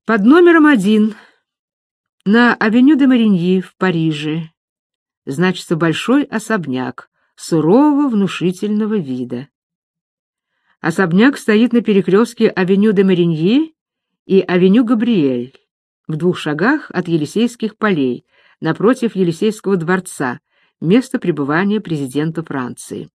Под номером 1 на авеню де Мариньи в Париже значится большой особняк сурового внушительного вида. Особняк стоит на перекрестке авеню де Мариньи и авеню Габриэль, в 2 шагах от Елисейских полей, напротив Елисейского дворца, место пребывания президента Франции.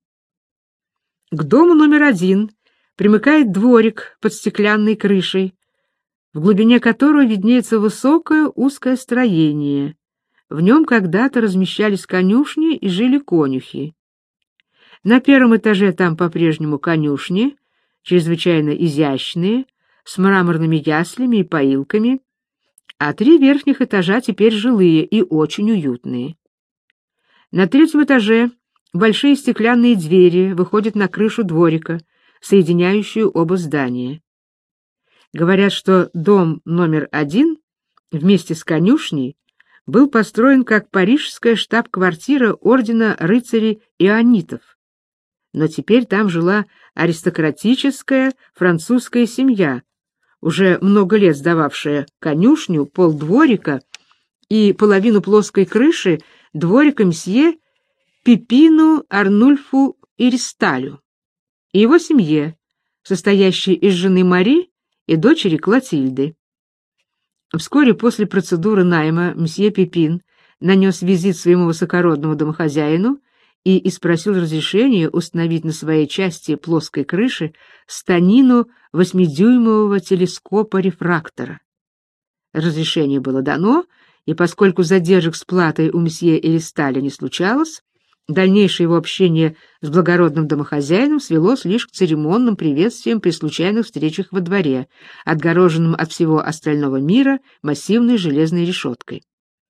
К дому номер 1 примыкает дворик под стеклянной крышей, в глубине которого виднеется высокое узкое строение. В нем когда-то размещались конюшни и жили конюхи. На 1 этаже там по-прежнему конюшни, чрезвычайно изящные, с мраморными яслями и поилками, а 3 верхних этажа теперь жилые и очень уютные. На 3 этаже большие стеклянные двери выходят на крышу дворика, соединяющую оба здания. Говорят, что дом номер 1 вместе с конюшней был построен как парижская штаб-квартира ордена рыцарей ионитов. Но теперь там жила аристократическая французская семья, уже много лет сдававшая конюшню, полдворика и половину плоской крыши дворика мсье Пипину Арнульфу Иристалю и его семье, состоящей из жены Мари и дочери Клотильды. Вскоре после процедуры найма мсье Пипин нанес визит своему высокородному домохозяину и спросил разрешения установить на своей части плоской крыши станину 8-дюймового телескопа-рефрактора. Разрешение было дано, и поскольку задержек с платой у мсье Иристаля не случалось, дальнейшее его общение с благородным домохозяином свелось лишь к церемонным приветствиям при случайных встречах во дворе, отгороженным от всего остального мира массивной железной решеткой.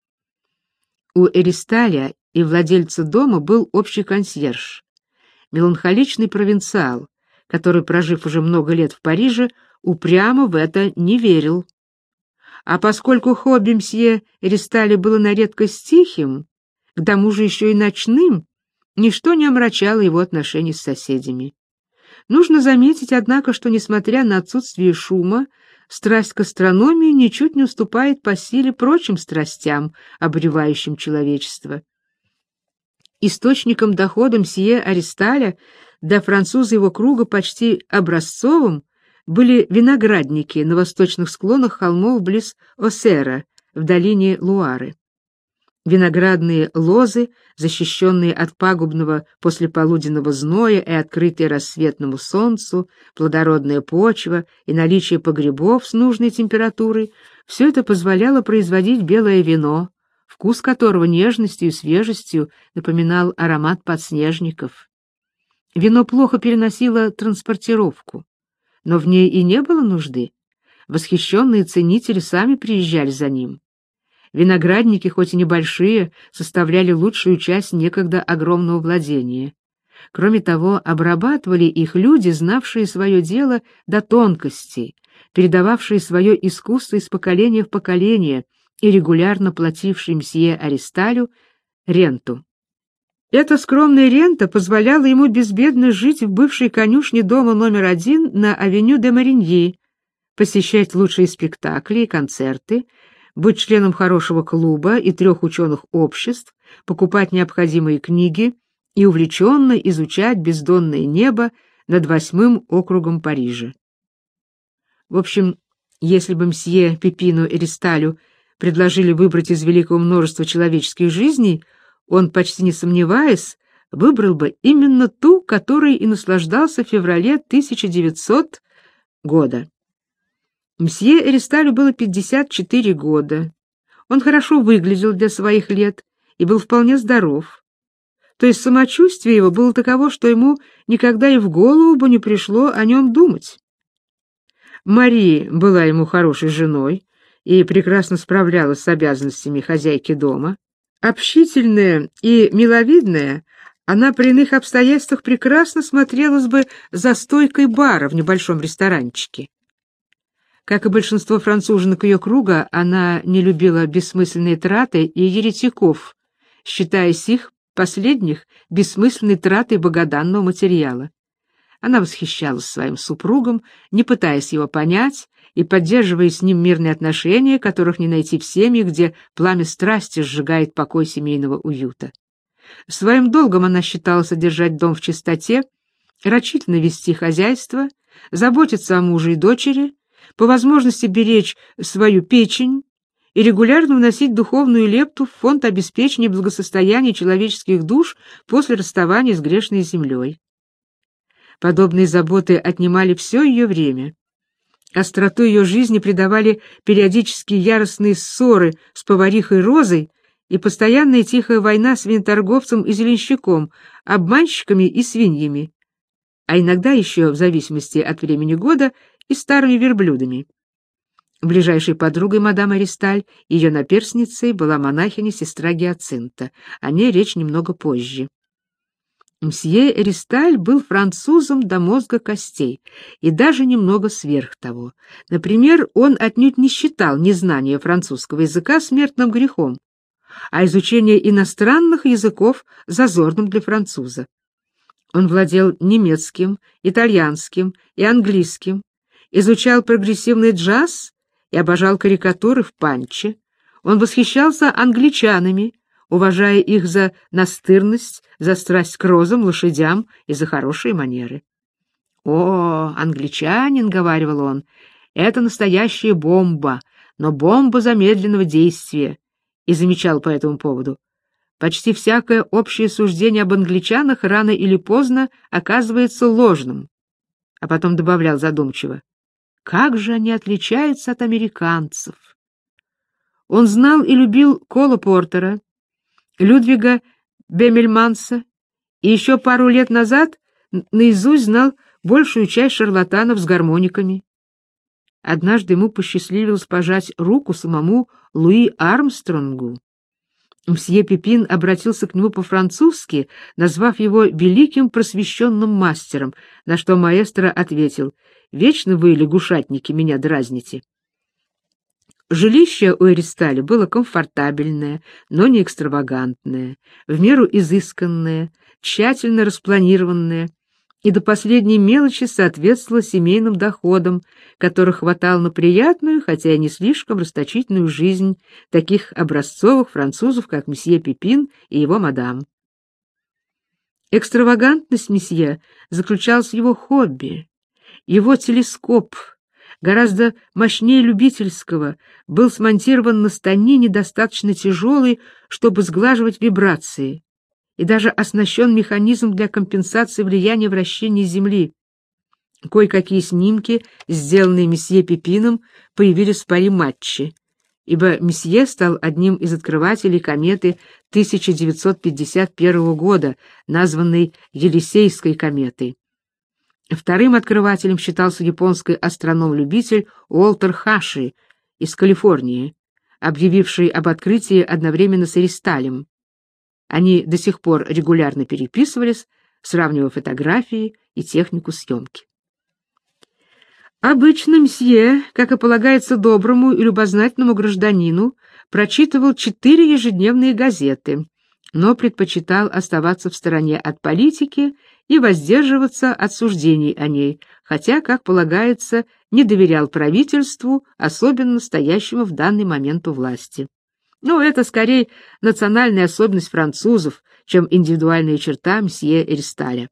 У Иристаля и владельца дома был общий консьерж, меланхоличный провинциал, который, прожив уже много лет в Париже, упрямо в это не верил. А поскольку хобби мсье Иристаля было на редкость тихим, к тому же еще и ночным, ничто не омрачало его отношений с соседями. Нужно заметить, однако, что, несмотря на отсутствие шума, страсть к астрономии ничуть не уступает по силе прочим страстям, обуревающим человечество. Источником дохода мсье Аристаля, для француза его круга почти образцовым, были виноградники на восточных склонах холмов близ Осера, в долине Луары. Виноградные лозы, защищенные от пагубного послеполуденного зноя и открытые рассветному солнцу, плодородная почва и наличие погребов с нужной температурой — все это позволяло производить белое вино, вкус которого нежностью и свежестью напоминал аромат подснежников. Вино плохо переносило транспортировку, но в ней и не было нужды. Восхищенные ценители сами приезжали за ним. Виноградники, хоть и небольшие, составляли лучшую часть некогда огромного владения. Кроме того, обрабатывали их люди, знавшие свое дело до тонкостей, передававшие свое искусство из поколения в поколение и регулярно платившие мсье Аристалю ренту. Эта скромная рента позволяла ему безбедно жить в бывшей конюшне дома номер 1 на авеню де Мариньи, посещать лучшие спектакли и концерты, быть членом хорошего клуба и 3 ученых обществ, покупать необходимые книги и увлеченно изучать бездонное небо над 8-м округом Парижа. В общем, если бы мсье Пипину Иристалю предложили выбрать из великого множества человеческих жизней, он, почти не сомневаясь, выбрал бы именно ту, которой и наслаждался в феврале 1900 года. Мсье Аристалю было 54 года. Он хорошо выглядел для своих лет и был вполне здоров. То есть самочувствие его было таково, что ему никогда и в голову бы не пришло о нем думать. Мари была ему хорошей женой и прекрасно справлялась с обязанностями хозяйки дома. Общительная и миловидная, она при иных обстоятельствах прекрасно смотрелась бы за стойкой бара в небольшом ресторанчике. Как и большинство француженок ее круга, она не любила бессмысленные траты и еретиков, считая их, последних, бессмысленной тратой богоданного материала. Она восхищалась своим супругом, не пытаясь его понять, и поддерживая с ним мирные отношения, которых не найти в семье, где пламя страсти сжигает покой семейного уюта. Своим долгом она считала содержать дом в чистоте, рачительно вести хозяйство, заботиться о муже и дочери, по возможности беречь свою печень и регулярно вносить духовную лепту в фонд обеспечения благосостояния человеческих душ после расставания с грешной землей. Подобные заботы отнимали все ее время. Остроту ее жизни придавали периодические яростные ссоры с поварихой Розой и постоянная тихая война с виноторговцем и зеленщиком, обманщиками и свиньями, а иногда еще, в зависимости от времени года, и старыми верблюдами. Ближайшей подругой мадам Аристаль, ее наперсницей, была монахиня-сестра Гиацинта. О ней речь немного позже. Мсье Аристаль был французом до мозга костей, и даже немного сверх того. Например, он отнюдь не считал незнание французского языка смертным грехом, а изучение иностранных языков зазорным для француза. Он владел немецким, итальянским и английским, изучал прогрессивный джаз и обожал карикатуры в панче. Он восхищался англичанами, уважая их за настырность, за страсть к розам, лошадям и за хорошие манеры. «О, англичанин», — говаривал он, — «это настоящая бомба, но бомба замедленного действия», и замечал по этому поводу: «Почти всякое общее суждение об англичанах рано или поздно оказывается ложным». А потом добавлял задумчиво: «Как же они отличаются от американцев!» Он знал и любил Кола Портера, Людвига Бемельманса, и еще пару лет назад наизусть знал большую часть шарлатанов с гармониками. Однажды ему посчастливилось пожать руку самому Луи Армстронгу. Мсье Пипин обратился к нему по-французски, назвав его великим просвещенным мастером, на что маэстро ответил: «Вечно вы, лягушатники, меня дразните». Жилище у Аристаля было комфортабельное, но не экстравагантное, в меру изысканное, тщательно распланированное и до последней мелочи соответствовало семейным доходам, которых хватало на приятную, хотя и не слишком расточительную жизнь таких образцовых французов, как месье Пипин и его мадам. Экстравагантность месье заключалась в его хобби. Его телескоп, гораздо мощнее любительского, был смонтирован на станине, достаточно тяжелый, чтобы сглаживать вибрации, и даже оснащен механизмом для компенсации влияния вращения Земли. Кое-какие снимки, сделанные месье Пипином, появились в Пари-Матче, ибо месье стал одним из открывателей кометы 1951 года, названной Елисейской кометой. Вторым открывателем считался японский астроном-любитель Уолтер Хаши из Калифорнии, объявивший об открытии одновременно с Аристалем. Они до сих пор регулярно переписывались, сравнивая фотографии и технику съемки. Обычно мсье, как и полагается доброму и любознательному гражданину, прочитывал 4 ежедневные газеты, но предпочитал оставаться в стороне от политики и воздерживаться от суждений о ней, хотя, как полагается, не доверял правительству, особенно стоящему в данный момент у власти. Но это скорее национальная особенность французов, чем индивидуальная черта мсье Аристаля.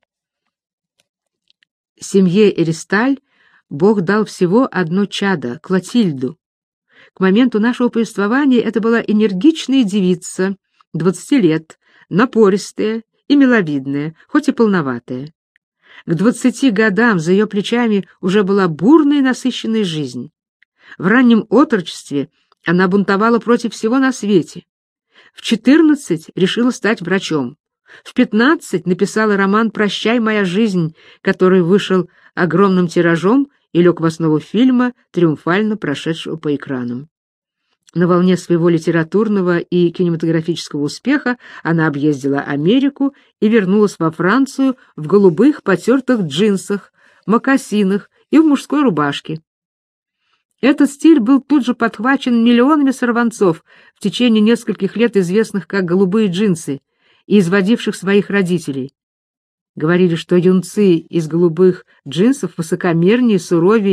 Семье Аристаль Бог дал всего одно чадо — Клотильду. К моменту нашего повествования это была энергичная девица, 20 лет, напористая и миловидная, хоть и полноватая. К 20 годам за ее плечами уже была бурная и насыщенная жизнь. В раннем отрочестве она бунтовала против всего на свете. В 14 решила стать врачом. В 15 написала роман «Прощай, моя жизнь», который вышел огромным тиражом и лег в основу фильма, триумфально прошедшего по экранам. На волне своего литературного и кинематографического успеха она объездила Америку и вернулась во Францию в голубых потертых джинсах, мокасинах и в мужской рубашке. Этот стиль был тут же подхвачен миллионами сорванцов, в течение нескольких лет известных как «голубые джинсы», и изводивших своих родителей. Говорили, что юнцы из голубых джинсов высокомернее, суровее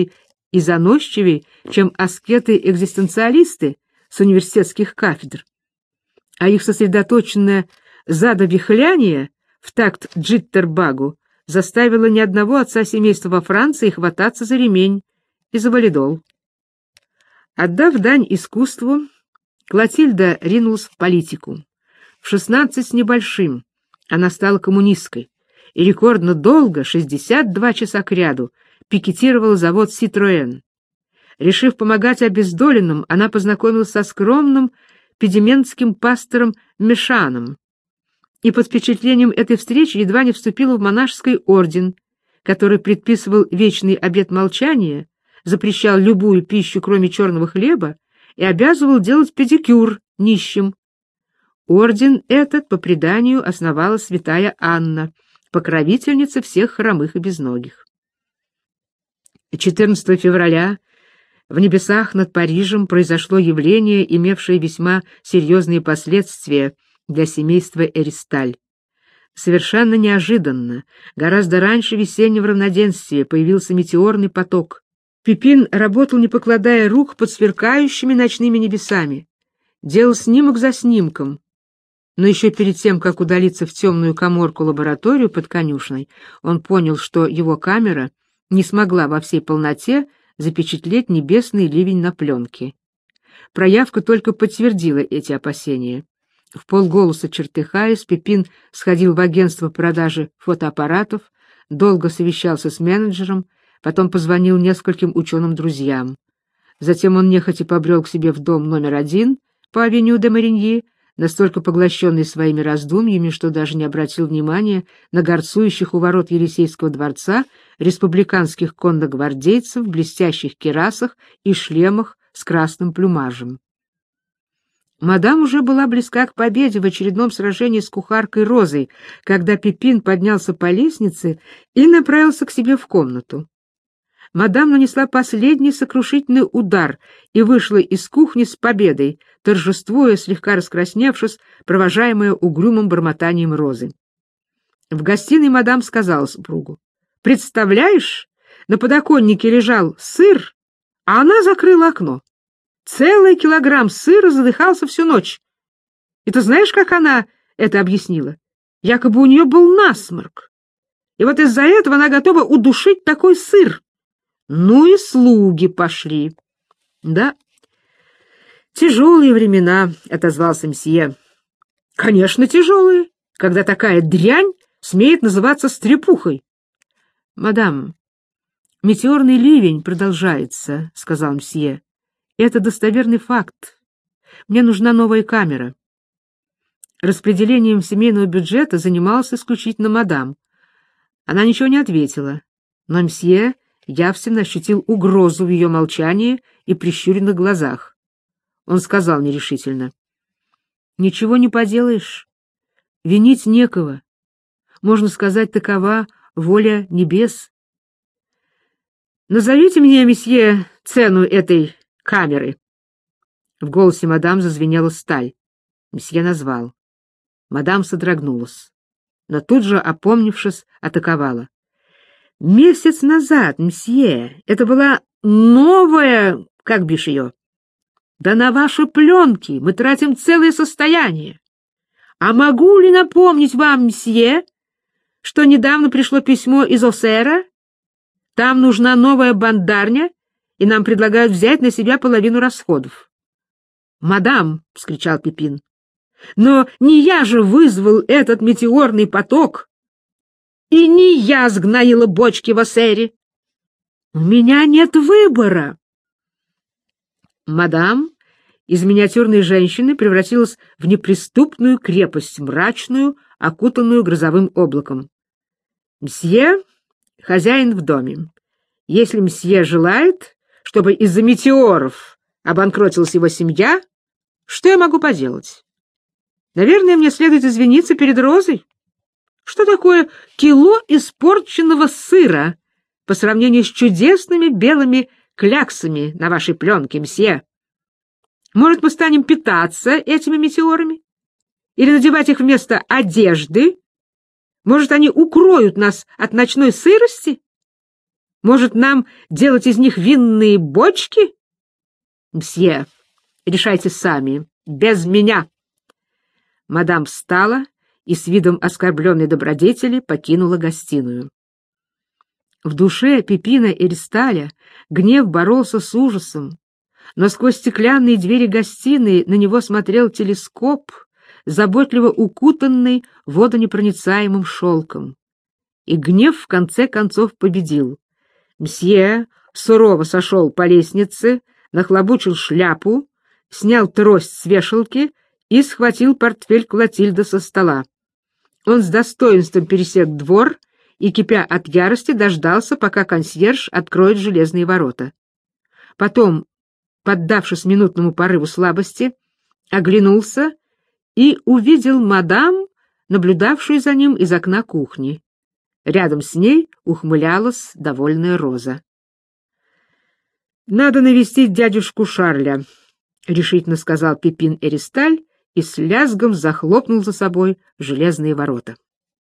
и заносчивей, чем аскеты-экзистенциалисты с университетских кафедр, а их сосредоточенное задовихляние в такт джиттербагу заставило ни одного отца семейства во Франции хвататься за ремень и за валидол. Отдав дань искусству, Клотильда ринулась в политику. В 16 с небольшим она стала коммунисткой и рекордно долго, 62 часа кряду, пикетировала завод «Ситроэн». Решив помогать обездоленным, она познакомилась со скромным педиментским пастором Мешаном и под впечатлением этой встречи едва не вступила в монашеский орден, который предписывал вечный обет молчания, запрещал любую пищу, кроме черного хлеба, и обязывал делать педикюр нищим. Орден этот, по преданию, основала святая Анна, покровительница всех хромых и безногих. 14 февраля в небесах над Парижем произошло явление, имевшее весьма серьезные последствия для семейства Эристаль. Совершенно неожиданно, гораздо раньше весеннего равноденствия, появился метеорный поток. Пипин работал, не покладая рук, под сверкающими ночными небесами, делал снимок за снимком. Но еще перед тем, как удалиться в темную каморку-лабораторию под конюшней, он понял, что его камера не смогла во всей полноте запечатлеть небесный ливень на пленке. Проявка только подтвердила эти опасения. Вполголоса чертыхаясь, Пипин сходил в агентство продажи фотоаппаратов, долго совещался с менеджером, потом позвонил нескольким ученым-друзьям. Затем он нехотя побрел к себе в дом номер 1 по авеню де Мариньи, настолько поглощенный своими раздумьями, что даже не обратил внимания на горцующих у ворот Елисейского дворца республиканских конногвардейцев в блестящих кирасах и шлемах с красным плюмажем. Мадам уже была близка к победе в очередном сражении с кухаркой Розой, когда Пипин поднялся по лестнице и направился к себе в комнату. Мадам нанесла последний сокрушительный удар и вышла из кухни с победой, торжествуя, слегка раскрасневшись, провожаемая угрюмым бормотанием Розы. В гостиной мадам сказала супругу: «Представляешь, на подоконнике лежал сыр, а она закрыла окно. Целый килограмм сыра задыхался всю ночь. И ты знаешь, как она это объяснила? Якобы у нее был насморк. И вот из-за этого она готова удушить такой сыр. Ну и слуги пошли». «Да, тяжелые времена», — отозвался мсье. «Конечно, тяжелые, когда такая дрянь смеет называться стрепухой». «Мадам, метеорный ливень продолжается», — сказал мсье. «Это достоверный факт. Мне нужна новая камера». Распределением семейного бюджета занималась исключительно мадам. Она ничего не ответила, но мсье явственно ощутил угрозу в ее молчании и прищуренных глазах. Он сказал нерешительно: «Ничего не поделаешь. Винить некого. Можно сказать, такова воля небес. Назовите мне, месье, цену этой камеры». В голосе мадам зазвенела сталь. Месье назвал. Мадам содрогнулась, но тут же, опомнившись, атаковала: «Месяц назад, мсье, это была новая, как бишь ее? Да на ваши пленки мы тратим целое состояние. А могу ли напомнить вам, мсье, что недавно пришло письмо из Осера? Там нужна новая бандарня, и нам предлагают взять на себя половину расходов». «Мадам!» — вскричал Пипин. «Но не я же вызвал этот метеорный поток! И не я сгноила бочки в Осере! У меня нет выбора!» Мадам из миниатюрной женщины превратилась в неприступную крепость, мрачную, окутанную грозовым облаком. «Мсье — хозяин в доме. Если мсье желает, чтобы из-за метеоров обанкротилась его семья, что я могу поделать? Наверное, мне следует извиниться перед Розой. Что такое кило испорченного сыра по сравнению с чудесными белыми кляксами на вашей пленке, мсье? Может, мы станем питаться этими метеорами? Или надевать их вместо одежды? Может, они укроют нас от ночной сырости? Может, нам делать из них винные бочки? Мсье, решайте сами, без меня. Мадам встала и с видом оскорбленной добродетели покинула гостиную. В душе Пипина Эристаля гнев боролся с ужасом, но сквозь стеклянные двери гостиной на него смотрел телескоп, заботливо укутанный водонепроницаемым шелком. И гнев в конце концов победил. Мсье сурово сошел по лестнице, нахлобучил шляпу, снял трость с вешалки и схватил портфель Клотильды со стола. Он с достоинством пересек двор и, кипя от ярости, дождался, пока консьерж откроет железные ворота. Потом, поддавшись минутному порыву слабости, оглянулся и увидел мадам, наблюдавшую за ним из окна кухни. Рядом с ней ухмылялась довольная Роза. «Надо навестить дядюшку Шарля», — решительно сказал Пипин Эристаль и с лязгом захлопнул за собой железные ворота.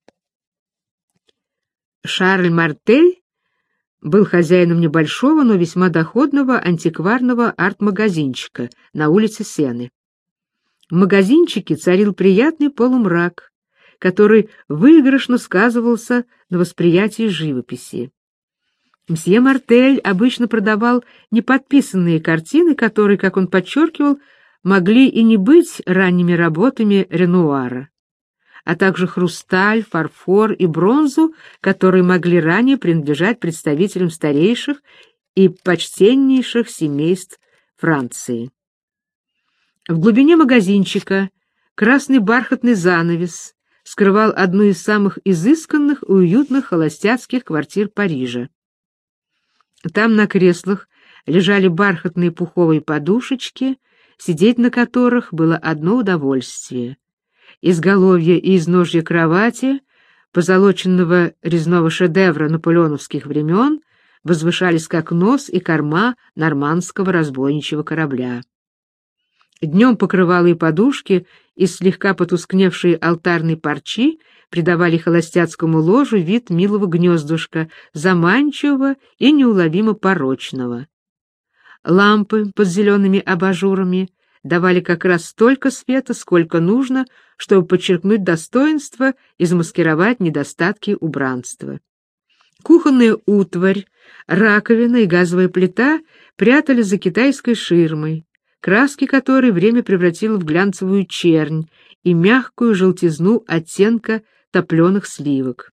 Шарль Мартель был хозяином небольшого, но весьма доходного антикварного арт-магазинчика на улице Сены. В магазинчике царил приятный полумрак, который выигрышно сказывался на восприятии живописи. Мсье Мартель обычно продавал неподписанные картины, которые, как он подчеркивал, могли и не быть ранними работами Ренуара, а также хрусталь, фарфор и бронзу, которые могли ранее принадлежать представителям старейших и почтеннейших семейств Франции. В глубине магазинчика красный бархатный занавес скрывал одну из самых изысканных и уютных холостяцких квартир Парижа. Там на креслах лежали бархатные пуховые подушечки, сидеть на которых было одно удовольствие. Изголовье и изножье кровати, позолоченного резного шедевра наполеоновских времен, возвышались как нос и корма нормандского разбойничьего корабля. Днем покрывала и подушки из слегка потускневшей алтарной парчи придавали холостяцкому ложу вид милого гнездышка, заманчивого и неуловимо порочного. Лампы под зелеными абажурами давали как раз столько света, сколько нужно, чтобы подчеркнуть достоинство и замаскировать недостатки убранства. Кухонная утварь, раковина и газовая плита прятали за китайской ширмой, краски которой время превратило в глянцевую чернь и мягкую желтизну оттенка топленых сливок.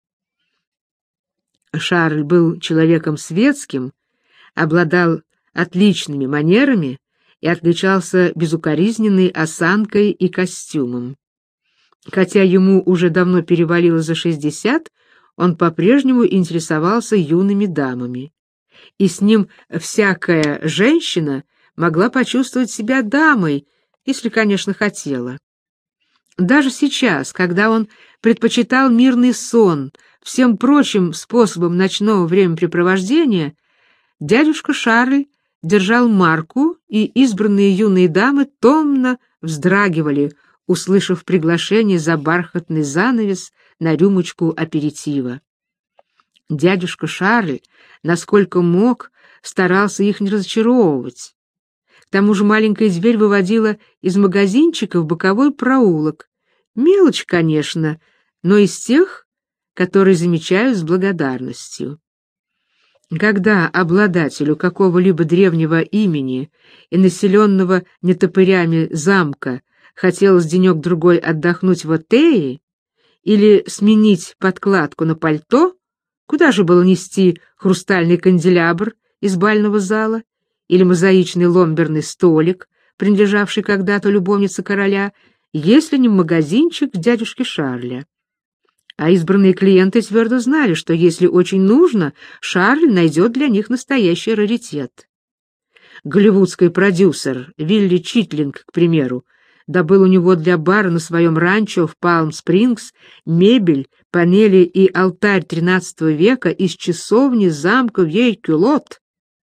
Шарль был человеком светским, обладал отличными манерами и отличался безукоризненной осанкой и костюмом. Хотя ему уже давно перевалило за 60, он по-прежнему интересовался юными дамами, и с ним всякая женщина могла почувствовать себя дамой, если, конечно, хотела. Даже сейчас, когда он предпочитал мирный сон всем прочим способам ночного времяпрепровождения, дядюшка Шарль держал марку, и избранные юные дамы томно вздрагивали, услышав приглашение за бархатный занавес на рюмочку аперитива. Дядюшка Шарль, насколько мог, старался их не разочаровывать. К тому же маленькая дверь выводила из магазинчика в боковой проулок. Мелочь, конечно, но из тех, которые замечают с благодарностью. Когда обладателю какого-либо древнего имени и населенного нетопырями замка хотелось денек-другой отдохнуть в Оттее или сменить подкладку на пальто, куда же было нести хрустальный канделябр из бального зала или мозаичный ломберный столик, принадлежавший когда-то любовнице короля, если не в магазинчик дядюшки Шарля? А избранные клиенты твердо знали, что если очень нужно, Шарль найдет для них настоящий раритет. Голливудский продюсер Вилли Читлинг, к примеру, добыл у него для бара на своем ранчо в Палм-Спрингс мебель, панели и алтарь XIII века из часовни замка Вьей-Кюлот.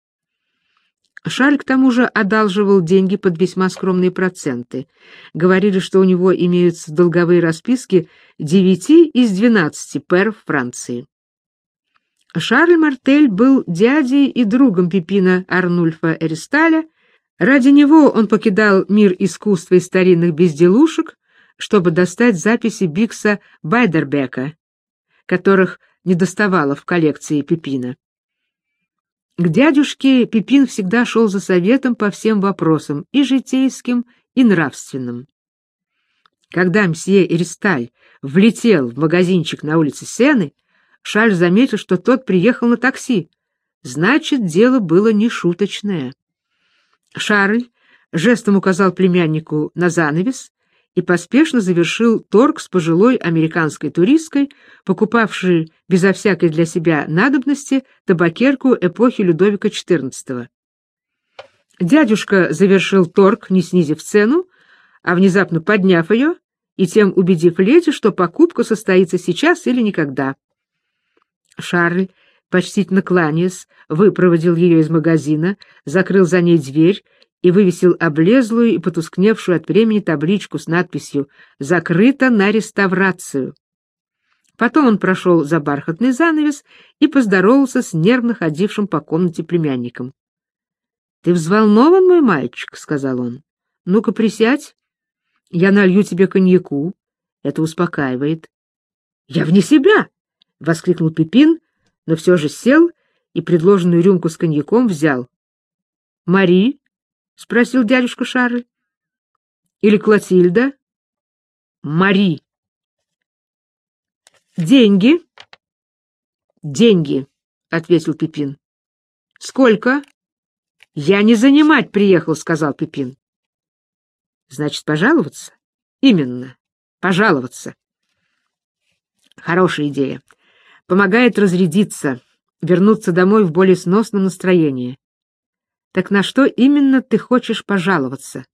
Шарль к тому же одалживал деньги под весьма скромные проценты. Говорили, что у него имеются долговые расписки 9 из 12 пэров Франции. Шарль Мартель был дядей и другом Пипина Арнульфа Эристаля. Ради него он покидал мир искусства и старинных безделушек, чтобы достать записи Бикса Байдербека, которых недоставало в коллекции Пипина. К дядюшке Пипин всегда шел за советом по всем вопросам, и житейским, и нравственным. Когда мсье Эристаль влетел в магазинчик на улице Сены, Шарль заметил, что тот приехал на такси. Значит, дело было нешуточное. Шарль жестом указал племяннику на занавес и поспешно завершил торг с пожилой американской туристкой, покупавшей безо всякой для себя надобности табакерку эпохи Людовика XIV. Дядюшка завершил торг, не снизив цену, а внезапно подняв ее и тем убедив леди, что покупка состоится сейчас или никогда. Шарль, почтительно кланяясь, выпроводил ее из магазина, закрыл за ней дверь и вывесил облезлую и потускневшую от времени табличку с надписью «Закрыто на реставрацию». Потом он прошел за бархатный занавес и поздоровался с нервно ходившим по комнате племянником. — Ты взволнован, мой мальчик? — сказал он. — Ну-ка, присядь. Я налью тебе коньяку. Это успокаивает. — Я вне себя! — воскликнул Пипин, но все же сел и предложенную рюмку с коньяком взял. — Мари? — спросил дядюшка Шарль. — Или Клотильда? — Мари. — Деньги? — Деньги, — ответил Пипин. — Сколько? — Я не занимать приехал, — сказал Пипин. — Значит, пожаловаться? — Именно, пожаловаться. Хорошая идея. Помогает разрядиться, вернуться домой в более сносном настроении. Так на что именно ты хочешь пожаловаться?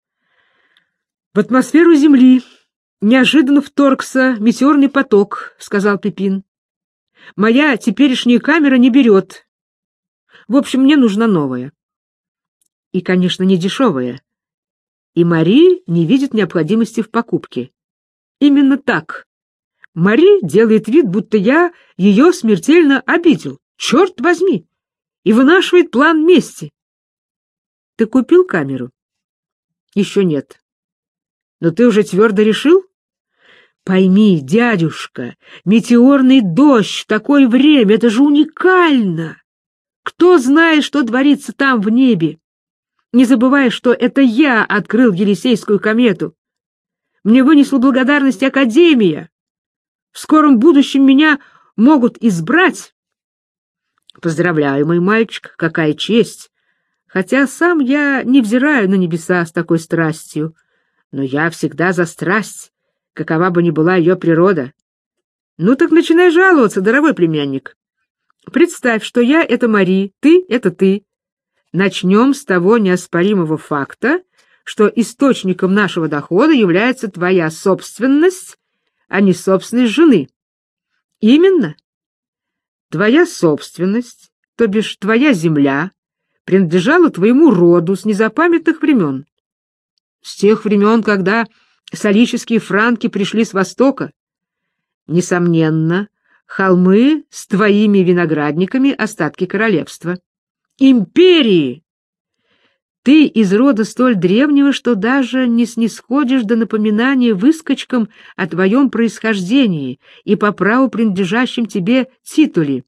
В атмосферу Земли неожиданно вторгся метеорный поток, — сказал Пипин. Моя теперешняя камера не берет. В общем, мне нужна новая. И, конечно, не дешевая. И Мари не видит необходимости в покупке. Именно так. Мари делает вид, будто я ее смертельно обидел. Черт возьми! И вынашивает план мести. Ты купил камеру? Еще нет. Но ты уже твердо решил? Пойми, дядюшка, метеорный дождь в такое время — это же уникально. Кто знает, что творится там в небе? Не забывай, что это я открыл Елисейскую комету. Мне вынесла благодарность Академия. В скором будущем меня могут избрать. Поздравляю, мой мальчик, какая честь. Хотя сам я не взираю на небеса с такой страстью, но я всегда за страсть, какова бы ни была ее природа. Ну так начинай жаловаться, дорогой племянник. Представь, что я — это Мари, ты — это ты. Начнем с того неоспоримого факта, что источником нашего дохода является твоя собственность, а не собственность жены. Именно. Твоя собственность, то бишь твоя земля, принадлежала твоему роду с незапамятных времен. С тех времен, когда солические франки пришли с востока. Несомненно, холмы с твоими виноградниками — остатки королевства. Империи! Ты из рода столь древнего, что даже не снисходишь до напоминания выскочкам о твоем происхождении и по праву принадлежащем тебе титуле.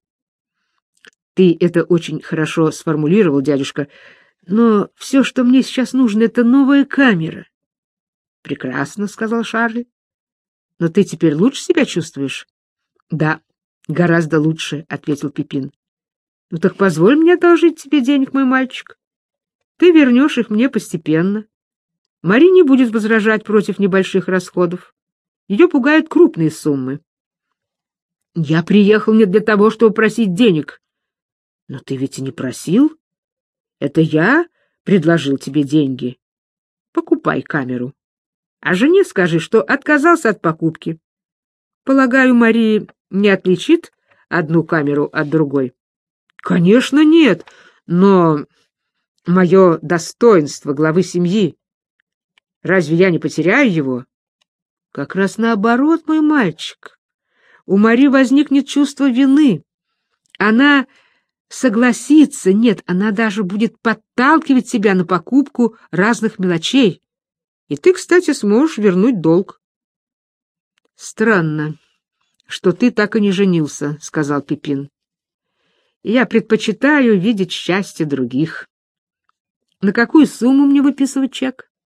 Ты это очень хорошо сформулировал, дядюшка, но все, что мне сейчас нужно, — это новая камера. — Прекрасно, — сказал Шарль. — Но ты теперь лучше себя чувствуешь? — Да, гораздо лучше, — ответил Пипин. — Ну так позволь мне одолжить тебе денег, мой мальчик. Ты вернешь их мне постепенно. Мари не будет возражать против небольших расходов. Ее пугают крупные суммы. — Я приехал не для того, чтобы просить денег. — Но ты ведь и не просил. Это я предложил тебе деньги. Покупай камеру. А жене скажи, что отказался от покупки. Полагаю, Мари не отличит одну камеру от другой? — Конечно, нет, но мое достоинство главы семьи. Разве я не потеряю его? — Как раз наоборот, мой мальчик. У Мари возникнет чувство вины. Она согласится, нет, она даже будет подталкивать тебя на покупку разных мелочей. И ты, кстати, сможешь вернуть долг. Странно, что ты так и не женился, сказал Пипин. Я предпочитаю видеть счастье других. На какую сумму мне выписывать чек?